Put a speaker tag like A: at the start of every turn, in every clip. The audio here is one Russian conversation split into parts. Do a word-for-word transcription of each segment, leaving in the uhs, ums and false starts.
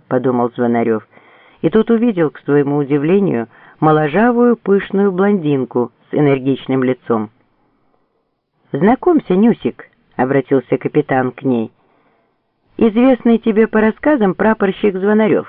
A: подумал Звонарев, и тут увидел, к своему удивлению, моложавую пышную блондинку с энергичным лицом. «Знакомься, Нюсик», — обратился капитан к ней, — «известный тебе по рассказам прапорщик Звонарев».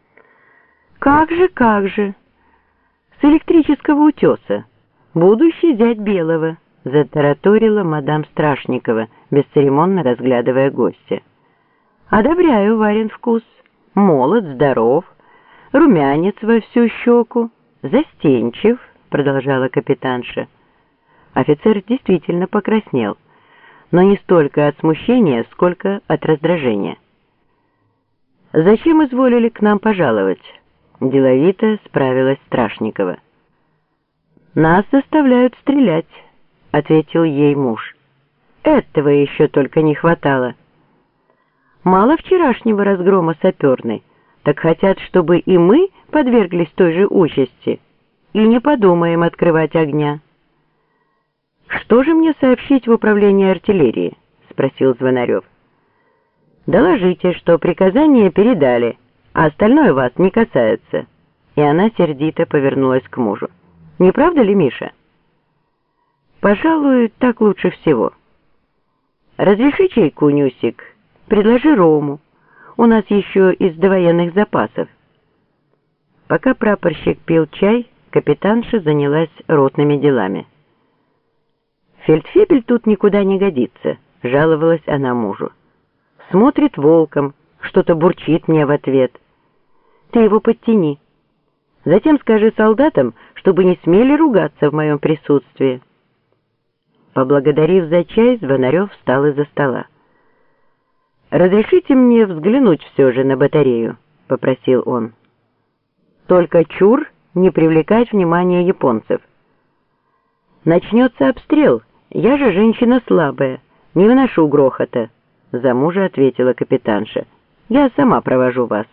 A: «Как же, как же! С электрического утеса, будущий зять Белого», — затараторила мадам Страшникова, бесцеремонно разглядывая гостя. «Одобряю Варин вкус. Молод, здоров, румянец во всю щеку, застенчив», — продолжала капитанша. Офицер действительно покраснел, но не столько от смущения, сколько от раздражения. «Зачем изволили к нам пожаловать?» — деловито справилась Страшникова. «Нас заставляют стрелять», — ответил ей муж. «Этого еще только не хватало. Мало вчерашнего разгрома саперной, так хотят, чтобы и мы подверглись той же участи, и не подумаем открывать огня». «Что же мне сообщить в управление артиллерии?» — спросил Звонарев. «Доложите, что приказание передали, а остальное вас не касается». И она сердито повернулась к мужу. «Не правда ли, Миша?» «Пожалуй, так лучше всего. Разреши чайку, Нюсик, предложи рому. У нас еще из довоенных запасов». Пока прапорщик пил чай, капитанша занялась ротными делами. «Фельдфебель тут никуда не годится», — жаловалась она мужу. «Смотрит волком, что-то бурчит мне в ответ. Ты его подтяни. Затем скажи солдатам, чтобы не смели ругаться в моем присутствии». Поблагодарив за чай, Звонарев встал из-за стола. «Разрешите мне взглянуть все же на батарею», — попросил он. «Только чур не привлекать внимание японцев. Начнется обстрел. Я же женщина слабая, не выношу грохота», — за мужа ответила капитанша. «Я сама провожу вас».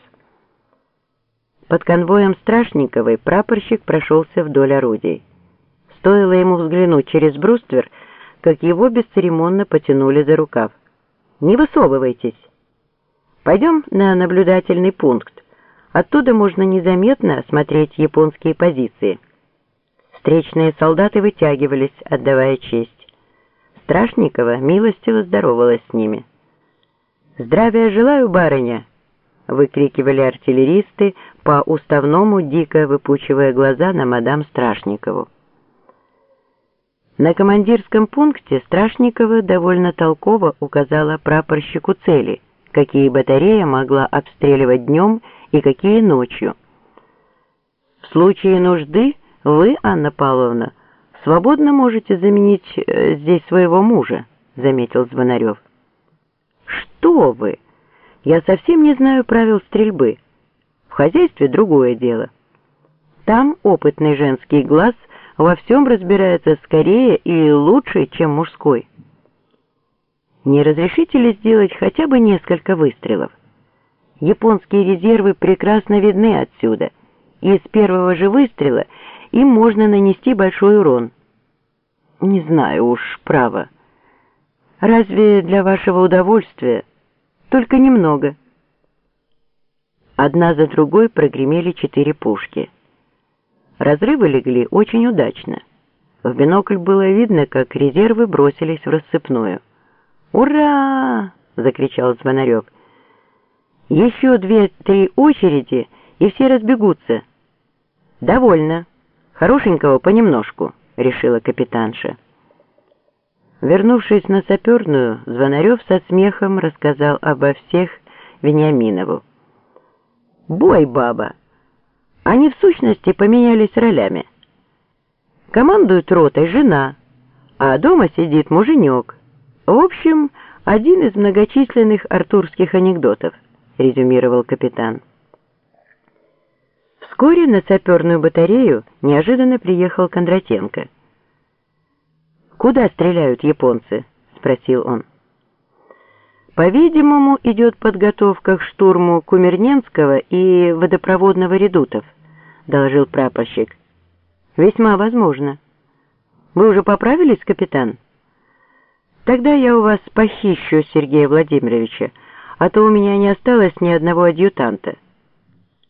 A: Под конвоем Страшниковой прапорщик прошелся вдоль орудий. Стоило ему взглянуть через бруствер, как его бесцеремонно потянули за рукав. «Не высовывайтесь. Пойдем на наблюдательный пункт. Оттуда можно незаметно осмотреть японские позиции». Встречные солдаты вытягивались, отдавая честь. Страшникова милостиво здоровалась с ними. «Здравия желаю, барыня!» — выкрикивали артиллеристы, по уставному дико выпучивая глаза на мадам Страшникову. На командирском пункте Страшникова довольно толково указала прапорщику цели, какие батарея могла обстреливать днем и какие ночью. «В случае нужды вы, Анна Павловна, свободно можете заменить э, здесь своего мужа», — заметил Звонарев. «Что вы? Я совсем не знаю правил стрельбы. В хозяйстве другое дело. Там опытный женский глаз во всем разбирается скорее и лучше, чем мужской. Не разрешите ли сделать хотя бы несколько выстрелов? Японские резервы прекрасно видны отсюда, и с первого же выстрела им можно нанести большой урон». «Не знаю уж, право. Разве для вашего удовольствия? Только немного». Одна за другой прогремели четыре пушки. Разрывы легли очень удачно. В бинокль было видно, как резервы бросились в рассыпную. «Ура!» — закричал Звонарев. «Еще две-три очереди, и все разбегутся». «Довольно. Хорошенького понемножку», — решила капитанша. Вернувшись на саперную, Звонарев со смехом рассказал обо всех Вениаминову. «Бой, баба! Они в сущности поменялись ролями. Командует ротой жена, а дома сидит муженек. В общем, один из многочисленных артурских анекдотов», — резюмировал капитан. Вскоре на саперную батарею неожиданно приехал Кондратенко. «Куда стреляют японцы?» — спросил он. «По-видимому, идет подготовка к штурму Кумерненского и водопроводного редутов», — доложил прапорщик. «Весьма возможно. Вы уже поправились, капитан? Тогда я у вас похищу Сергея Владимировича, а то у меня не осталось ни одного адъютанта».